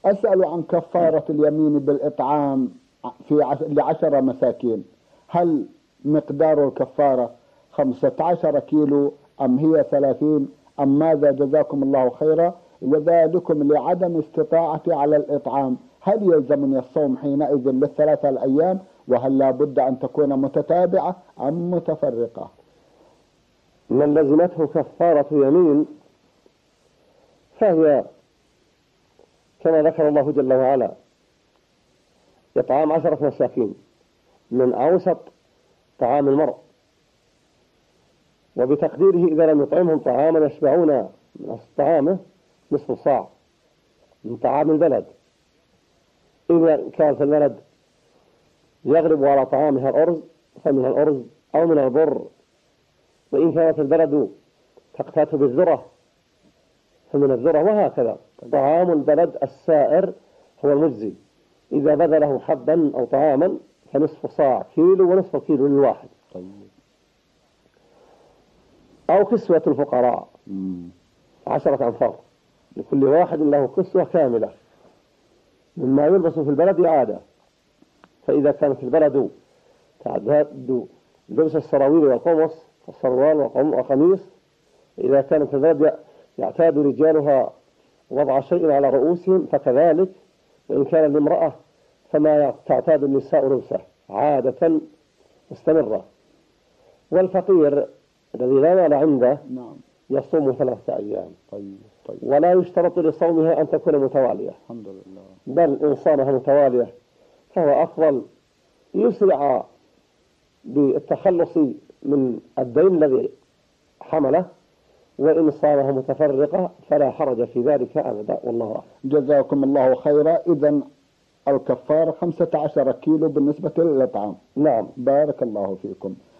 أسأل عن كفارة اليمين بالإطعام لعشر مساكين. هل مقدار الكفارة 15 كيلو أم هي 30 أم ماذا؟ جزاكم الله خيرا. وذلكم لعدم استطاعتي على الإطعام، هل يلزمني الصوم حينئذ للثلاثة الأيام؟ وهل لا بد أن تكون متتابعة أم متفرقة؟ من لزمته كفارة يمين فهي كما ذكر الله جل وعلا إطعام 10 مساكين من أوسط طعام المرء، وبتقديره إذا لم يطعمهم طعاما يشبعون من طعامه نصف صاع من طعام البلد. إذا كان في البلد يغلب على طعامها الأرز فمن الأرز أو من البر، وإن كانت البلد تقتات بالذرة فمن الذرة، وهكذا طعام البلد السائر هو المجزي. إذا بذله حبا أو طعاما فنصف صاع كيلو ونصف كيلو للواحد. أو كسوة الفقراء 10 أنفار لكل واحد له كسوة كاملة مما يلبس في البلد عادة. فإذا كان في البلد تعداد لبس السراويل والقمص والسروال والقميص، إذا كان في البلد يعتاد رجالها وضع شيء على رؤوسهم فكذلك، وإن كان لامرأة فما تعتاد النساء لبسه عادة مستمرة. والفقير الذي لا مال عنده يصوم 3 أيام. ولا يشترط لصومها أن تكون متوالية، الحمد لله، بل إن صامها متوالية فهو أفضل، يسرع بالتخلص من الدين الذي حمله، وإن صامها متفرقة فلا حرج في ذلك أبدا، والله أعلم. جزاكم الله خيرا. إذن الكفارة 15 كيلو بالنسبة للإطعام. نعم. بارك الله فيكم.